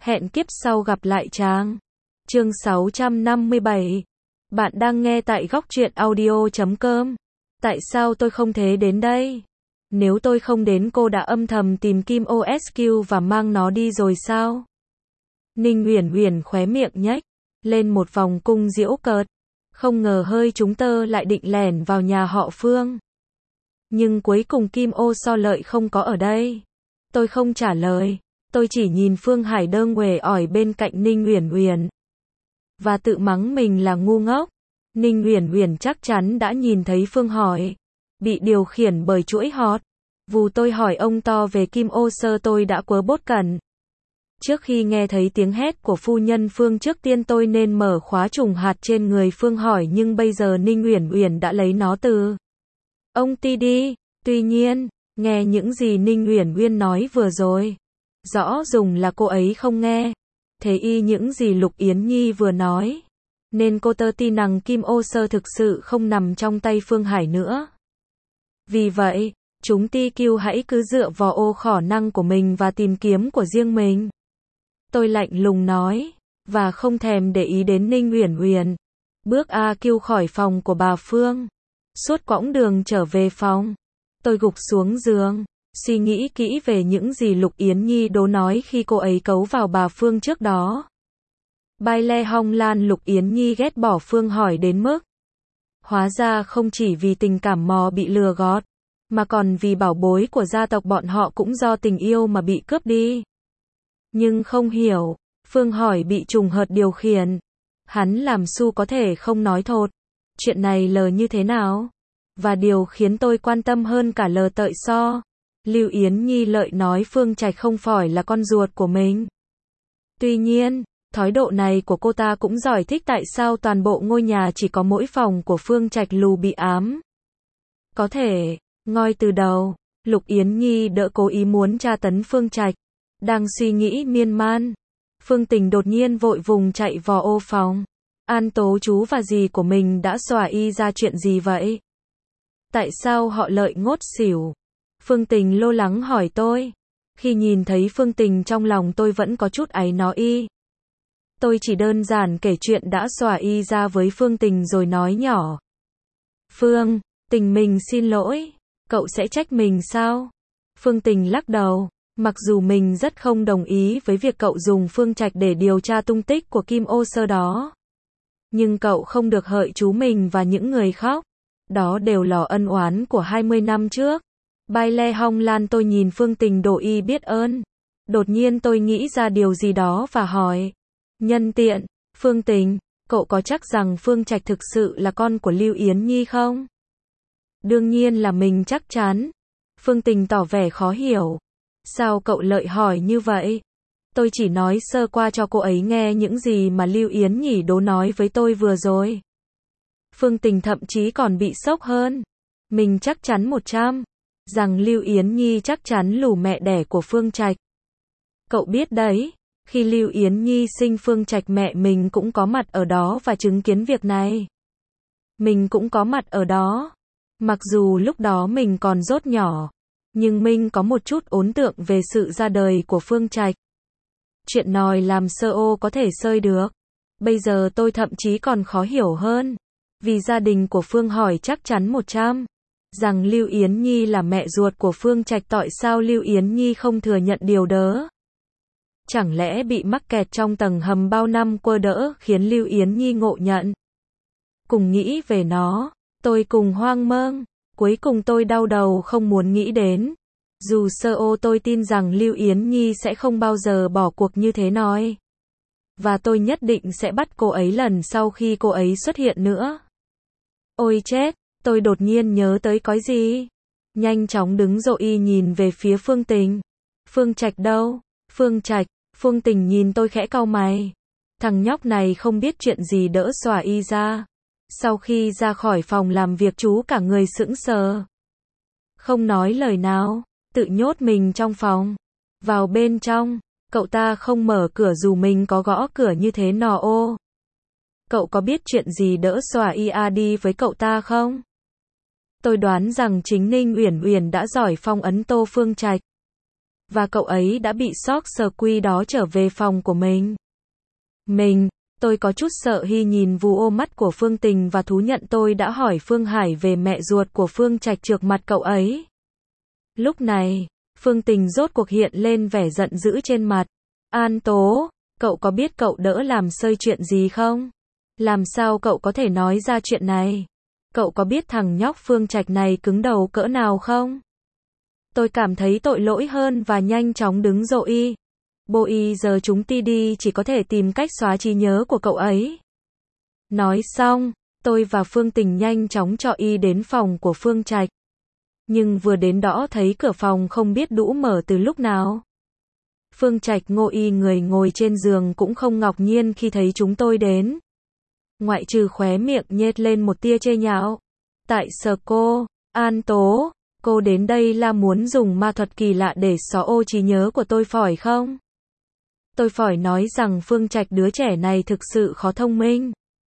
Hẹn kiếp sau gặp lại chàng. Chương 657. Bạn đang nghe tại góc truyện audio.com. Tại sao tôi không thể đến đây? Nếu tôi không đến cô đã âm thầm tìm Kim OSQ và mang nó đi rồi sao? Ninh Uyển Uyển khóe miệng nhếch lên một vòng cung giễu cợt. Không ngờ hơi chúng tơ lại định lẻn vào nhà họ Phương. Nhưng cuối cùng Kim Ô So Lợi không có ở đây. Tôi không trả lời. Tôi chỉ nhìn Phương Hải Đơn uể oải bên cạnh Ninh Uyển Uyển và tự mắng mình là ngu ngốc. Ninh Uyển Uyển chắc chắn đã nhìn thấy Phương Hỏi bị điều khiển bởi chuỗi hot. Vù tôi hỏi ông to về Kim Ô Sơ tôi đã quớ bốt cẩn. Trước khi nghe thấy tiếng hét của phu nhân Phương trước tiên tôi nên mở khóa trùng hạt trên người Phương Hỏi, nhưng bây giờ Ninh Uyển Uyển đã lấy nó từ ông ti đi. Tuy nhiên, nghe những gì Ninh Uyển Uyển nói vừa rồi, rõ ràng là cô ấy không nghe. Thế y những gì Lục Yến Nhi vừa nói, nên cô tơ tin rằng Kim Ô Sơ thực sự không nằm trong tay Phương Hải nữa. Vì vậy, chúng ti kêu hãy cứ dựa vào ô khả năng của mình và tìm kiếm của riêng mình. Tôi lạnh lùng nói, và không thèm để ý đến Ninh Uyển Uyển. Bước A kêu khỏi phòng của bà Phương. Suốt quãng đường trở về phòng, tôi gục xuống giường, suy nghĩ kỹ về những gì Lục Yến Nhi đố nói khi cô ấy cấu vào bà Phương trước đó. Bai Le Hong Lan Lục Yến Nhi ghét bỏ Phương Hỏi đến mức. Hóa ra không chỉ vì tình cảm mò bị lừa gọt, mà còn vì bảo bối của gia tộc bọn họ cũng do tình yêu mà bị cướp đi. Nhưng không hiểu, Phương Hỏi bị trùng hợp điều khiển. Hắn làm su có thể không nói thột. Chuyện này lờ như thế nào? Và điều khiến tôi quan tâm hơn cả lờ tợi so. Lưu Yến Nhi lợi nói Phương Trạch không phải là con ruột của mình. Tuy nhiên, thái độ này của cô ta cũng giải thích tại sao toàn bộ ngôi nhà chỉ có mỗi phòng của Phương Trạch lù bị ám. Có thể, ngay từ đầu, Lục Yến Nhi đỡ cố ý muốn tra tấn Phương Trạch. Đang suy nghĩ miên man, Phương Tình đột nhiên vội vùng chạy vào ô phòng. An Tố chú và dì của mình đã xòa y ra chuyện gì vậy? Tại sao họ Lợi ngốt xỉu? Phương Tình lo lắng hỏi tôi. Khi nhìn thấy Phương Tình trong lòng tôi vẫn có chút áy náy. Tôi chỉ đơn giản kể chuyện đã xòa y ra với Phương Tình rồi nói nhỏ. Phương Tình mình xin lỗi, cậu sẽ trách mình sao? Phương Tình lắc đầu. Mặc dù mình rất không đồng ý với việc cậu dùng Phương Trạch để điều tra tung tích của Kim Ô Sơ đó. Nhưng cậu không được hại chú mình và những người khác. Đó đều là ân oán của 20 năm trước. Bai Le Hong Lan tôi nhìn Phương Tình đổ y biết ơn. Đột nhiên tôi nghĩ ra điều gì đó và hỏi. Nhân tiện, Phương Tình, cậu có chắc rằng Phương Trạch thực sự là con của Lưu Yến Nhi không? Đương nhiên là mình chắc chắn. Phương Tình tỏ vẻ khó hiểu. Sao cậu Lợi hỏi như vậy? Tôi chỉ nói sơ qua cho cô ấy nghe những gì mà Lưu Yến Nhi đố nói với tôi vừa rồi. Phương Tình thậm chí còn bị sốc hơn. Mình chắc chắn 100 rằng Lưu Yến Nhi chắc chắn lù mẹ đẻ của Phương Trạch. Cậu biết đấy, khi Lưu Yến Nhi sinh Phương Trạch mẹ mình cũng có mặt ở đó và chứng kiến việc này. Mình cũng có mặt ở đó. Mặc dù lúc đó mình còn rất nhỏ, nhưng mình có một chút ấn tượng về sự ra đời của Phương Trạch. Chuyện nòi làm sơ ô có thể sơi được. Bây giờ tôi thậm chí còn khó hiểu hơn. Vì gia đình của Phương Hỏi chắc chắn 100 rằng Lưu Yến Nhi là mẹ ruột của Phương Trạch, tại sao Lưu Yến Nhi không thừa nhận điều đó? Chẳng lẽ bị mắc kẹt trong tầng hầm bao năm quơ đỡ khiến Lưu Yến Nhi ngộ nhận? Cùng nghĩ về nó, tôi cùng hoang mang. Cuối cùng tôi đau đầu không muốn nghĩ đến. Dù sơ ô tôi tin rằng Lưu Yến Nhi sẽ không bao giờ bỏ cuộc như thế nói. Và tôi nhất định sẽ bắt cô ấy lần sau khi cô ấy xuất hiện nữa. Ôi chết, tôi đột nhiên nhớ tới cái gì. Nhanh chóng đứng dậy nhìn về phía Phương Tình. Phương Trạch đâu? Phương Trạch, Phương Tình nhìn tôi khẽ cau mày. Thằng nhóc này không biết chuyện gì đỡ xòa y ra. Sau khi ra khỏi phòng làm việc chú cả người sững sờ. Không nói lời nào, tự nhốt mình trong phòng. Vào bên trong, cậu ta không mở cửa dù mình có gõ cửa như thế nọ ô. Cậu có biết chuyện gì đỡ xòa y đi với cậu ta không? Tôi đoán rằng chính Ninh Uyển Uyển đã giỏi phong ấn Tô Phương Trạch. và cậu ấy đã bị sóc sờ quy đó trở về phòng của mình. Tôi có chút sợ khi nhìn vù ô mắt của Phương Tình và thú nhận tôi đã hỏi Phương Hải về mẹ ruột của Phương Trạch trước mặt cậu ấy. Lúc này, Phương Tình rốt cuộc hiện lên vẻ giận dữ trên mặt. An Tố, cậu có biết cậu đỡ làm xơi chuyện gì không? Làm sao cậu có thể nói ra chuyện này? Cậu có biết thằng nhóc Phương Trạch này cứng đầu cỡ nào không? Tôi cảm thấy tội lỗi hơn và nhanh chóng đứng dậy. Bôi giờ chúng đi chỉ có thể tìm cách xóa trí nhớ của cậu ấy. Nói xong, tôi và Phương Tình nhanh chóng cho y đến phòng của Phương Trạch. Nhưng vừa đến đó thấy cửa phòng không biết đũ mở từ lúc nào. Phương Trạch người ngồi trên giường cũng không ngạc nhiên khi thấy chúng tôi đến. Ngoại trừ khóe miệng nhếch lên một tia chê nhạo. Tại sao cô, An Tố, cô đến đây là muốn dùng ma thuật kỳ lạ để xóa ô trí nhớ của tôi phải không? Tôi phải nói rằng Phương Trạch đứa trẻ này thực sự khó thông minh.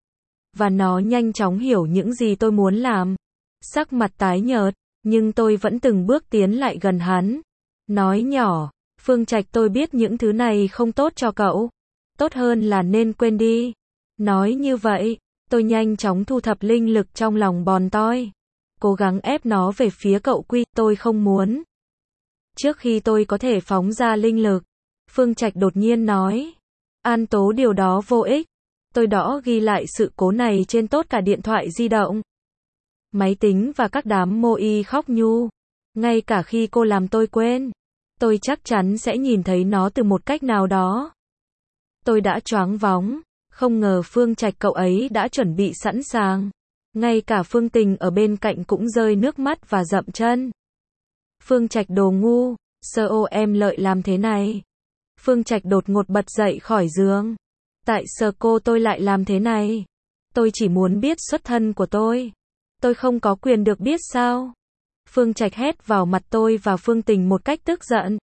Và nó nhanh chóng hiểu những gì tôi muốn làm. Sắc mặt tái nhợt, nhưng tôi vẫn từng bước tiến lại gần hắn. Nói nhỏ, Phương Trạch tôi biết những thứ này không tốt cho cậu. Tốt hơn là nên quên đi. Nói như vậy, tôi nhanh chóng thu thập linh lực trong lòng bòn toi. Cố gắng ép nó về phía cậu Quy, tôi không muốn. Trước khi tôi có thể phóng ra linh lực, Phương Trạch đột nhiên nói. An Tố điều đó vô ích. Tôi đã ghi lại sự cố này trên tốt cả điện thoại di động, máy tính và các đám mô y khóc nhu. Ngay cả khi cô làm tôi quên, tôi chắc chắn sẽ nhìn thấy nó từ một cách nào đó. Tôi đã choáng váng, không ngờ Phương Trạch cậu ấy đã chuẩn bị sẵn sàng. Ngay cả Phương Tình ở bên cạnh cũng rơi nước mắt và dậm chân. Phương Trạch đồ ngu, sao em lợi làm thế này? Phương Trạch đột ngột bật dậy khỏi giường. Tại sao tôi lại làm thế này? Tôi chỉ muốn biết xuất thân của tôi. Tôi không có quyền được biết sao? Phương Trạch hét vào mặt tôi và Phương Tình một cách tức giận.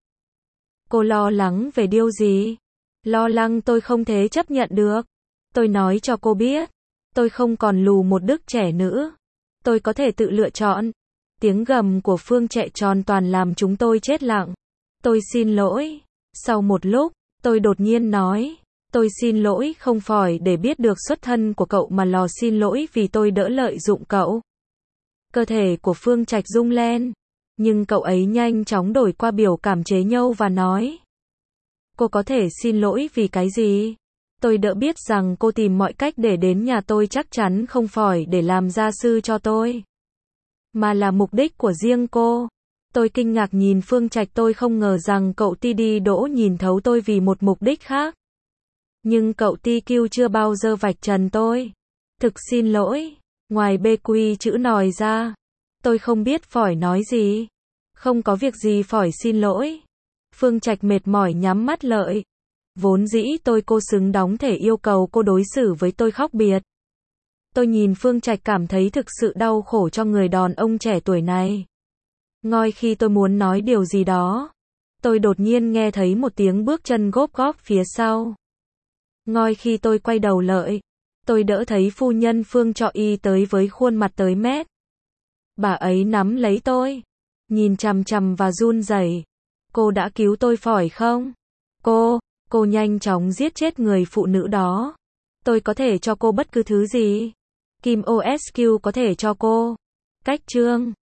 Cô lo lắng về điều gì? Lo lắng tôi không thể chấp nhận được. Tôi nói cho cô biết, tôi không còn lù một đứa trẻ nữa. Tôi có thể tự lựa chọn. Tiếng gầm của Phương Trạch tròn toàn làm chúng tôi chết lặng. Tôi xin lỗi. Sau một lúc, tôi đột nhiên nói. Tôi xin lỗi không phải để biết được xuất thân của cậu mà là xin lỗi vì tôi đỡ lợi dụng cậu. Cơ thể của Phương Trạch rung lên. Nhưng cậu ấy nhanh chóng đổi qua biểu cảm chế nhạo và nói. Cô có thể xin lỗi vì cái gì? Tôi đỡ biết rằng cô tìm mọi cách để đến nhà tôi chắc chắn không phải để làm gia sư cho tôi, mà là mục đích của riêng cô. Tôi kinh ngạc nhìn Phương Trạch, tôi không ngờ rằng cậu đi đỗ nhìn thấu tôi vì một mục đích khác. Nhưng cậu TQ chưa bao giờ vạch trần tôi. Thực xin lỗi. Ngoài BQ chữ nòi ra, tôi không biết phải nói gì. Không có việc gì phải xin lỗi. Phương Trạch mệt mỏi nhắm mắt lại. Vốn dĩ cô xứng đóng thể yêu cầu cô đối xử với tôi khác biệt. Tôi nhìn Phương Trạch cảm thấy thực sự đau khổ cho người đàn ông trẻ tuổi này. Ngay khi tôi muốn nói điều gì đó, tôi đột nhiên nghe thấy một tiếng bước chân góp góp phía sau. Ngay khi tôi quay đầu lại, tôi đỡ thấy phu nhân Phương Trọ Y tới với khuôn mặt tới mét. Bà ấy nắm lấy tôi, nhìn chằm chằm và run rẩy. Cô đã cứu tôi phải không? Cô nhanh chóng giết chết người phụ nữ đó. Tôi có thể cho cô bất cứ thứ gì. Kim OSQ có thể cho cô. Cách chương